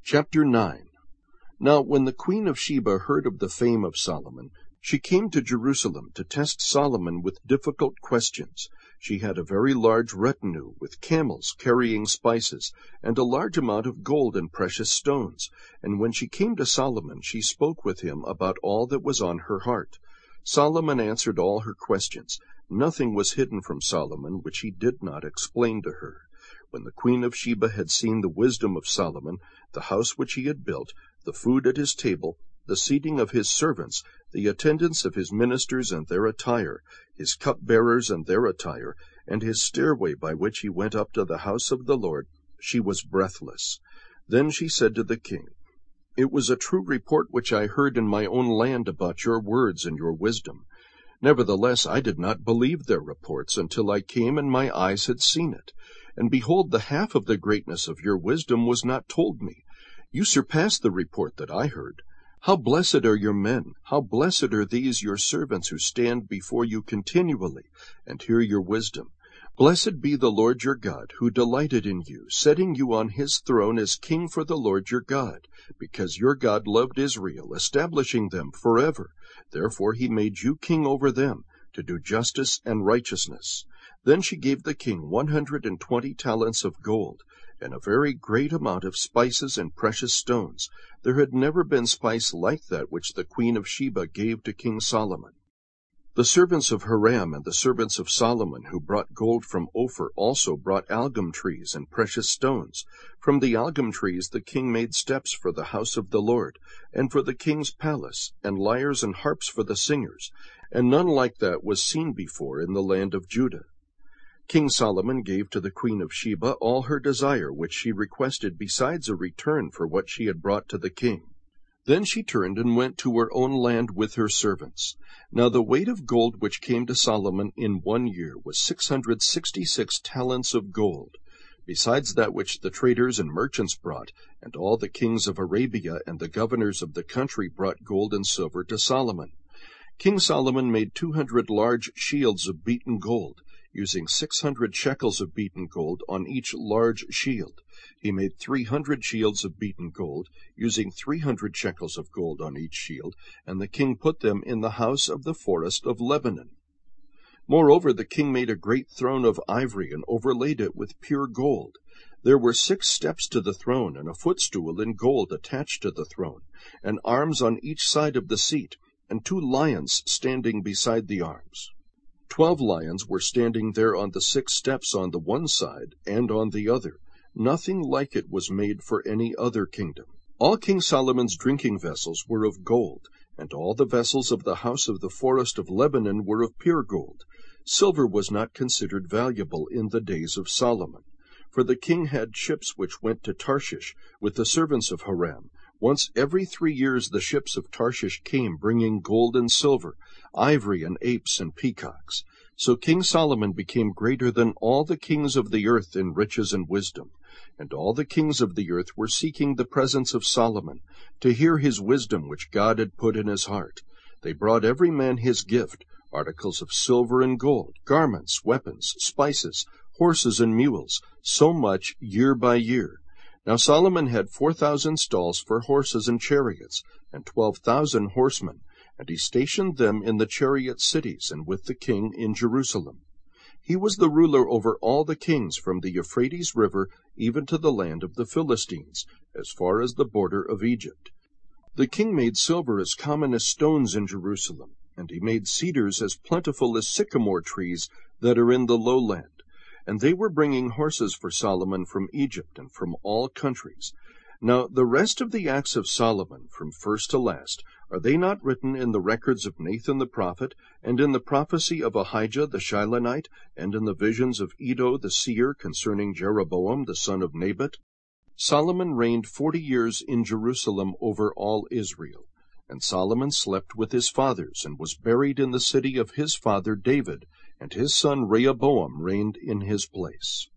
Chapter 9. Now when the queen of Sheba heard of the fame of Solomon, she came to Jerusalem to test Solomon with difficult questions. She had a very large retinue, with camels carrying spices, and a large amount of gold and precious stones. And when she came to Solomon, she spoke with him about all that was on her heart. Solomon answered all her questions. Nothing was hidden from Solomon which he did not explain to her. When the queen of Sheba had seen the wisdom of Solomon, the house which he had built, the food at his table, the seating of his servants, the attendance of his ministers and their attire, his cupbearers and their attire, and his stairway by which he went up to the house of the Lord, she was breathless. Then she said to the king, "It was a true report which I heard in my own land about your words and your wisdom. Nevertheless, I did not believe their reports until I came and my eyes had seen it. And behold, the half of the greatness of your wisdom was not told me. You surpass the report that I heard. How blessed are your men! How blessed are these your servants who stand before you continually and hear your wisdom. Blessed be the Lord your God, who delighted in you, setting you on his throne as king for the Lord your God, because your God loved Israel, establishing them forever. Therefore he made you king over them, to do justice and righteousness." Then she gave the king 120 talents of gold, and a very great amount of spices and precious stones. There had never been spice like that which the queen of Sheba gave to King Solomon. The servants of Hiram and the servants of Solomon who brought gold from Ophir also brought algum trees and precious stones. From the algum trees the king made steps for the house of the Lord, and for the king's palace, and lyres and harps for the singers, and none like that was seen before in the land of Judah. King Solomon gave to the queen of Sheba all her desire which she requested, besides a return for what she had brought to the king. Then she turned and went to her own land with her servants. Now the weight of gold which came to Solomon in 1 year was 666 talents of gold, besides that which the traders and merchants brought, and all the kings of Arabia and the governors of the country brought gold and silver to Solomon. King Solomon made 200 large shields of beaten gold, using 600 shekels of beaten gold on each large shield. He made 300 shields of beaten gold, using 300 shekels of gold on each shield, and the king put them in the house of the forest of Lebanon. Moreover, the king made a great throne of ivory and overlaid it with pure gold. There were 6 steps to the throne, and a footstool in gold attached to the throne, and arms on each side of the seat, and 2 lions standing beside the arms. 12 lions were standing there on the 6 steps on the one side and on the other. Nothing like it was made for any other kingdom. All King Solomon's drinking vessels were of gold, and all the vessels of the house of the forest of Lebanon were of pure gold. Silver was not considered valuable in the days of Solomon. For the king had ships which went to Tarshish with the servants of Hiram. Once every 3 years the ships of Tarshish came, bringing gold and silver, ivory and apes and peacocks. So King Solomon became greater than all the kings of the earth in riches and wisdom. And all the kings of the earth were seeking the presence of Solomon, to hear his wisdom which God had put in his heart. They brought every man his gift, articles of silver and gold, garments, weapons, spices, horses and mules, so much year by year. Now Solomon had 4,000 stalls for horses and chariots, and 12,000 horsemen, and he stationed them in the chariot cities and with the king in Jerusalem. He was the ruler over all the kings from the Euphrates River even to the land of the Philistines, as far as the border of Egypt. The king made silver as common as stones in Jerusalem, and he made cedars as plentiful as sycamore trees that are in the lowland. And they were bringing horses for Solomon from Egypt and from all countries. Now the rest of the acts of Solomon, from first to last, are they not written in the records of Nathan the prophet, and in the prophecy of Ahijah the Shilonite, and in the visions of Iddo the seer concerning Jeroboam the son of Nebat? Solomon reigned 40 years in Jerusalem over all Israel. And Solomon slept with his fathers, and was buried in the city of his father David, and his son Rehoboam reigned in his place.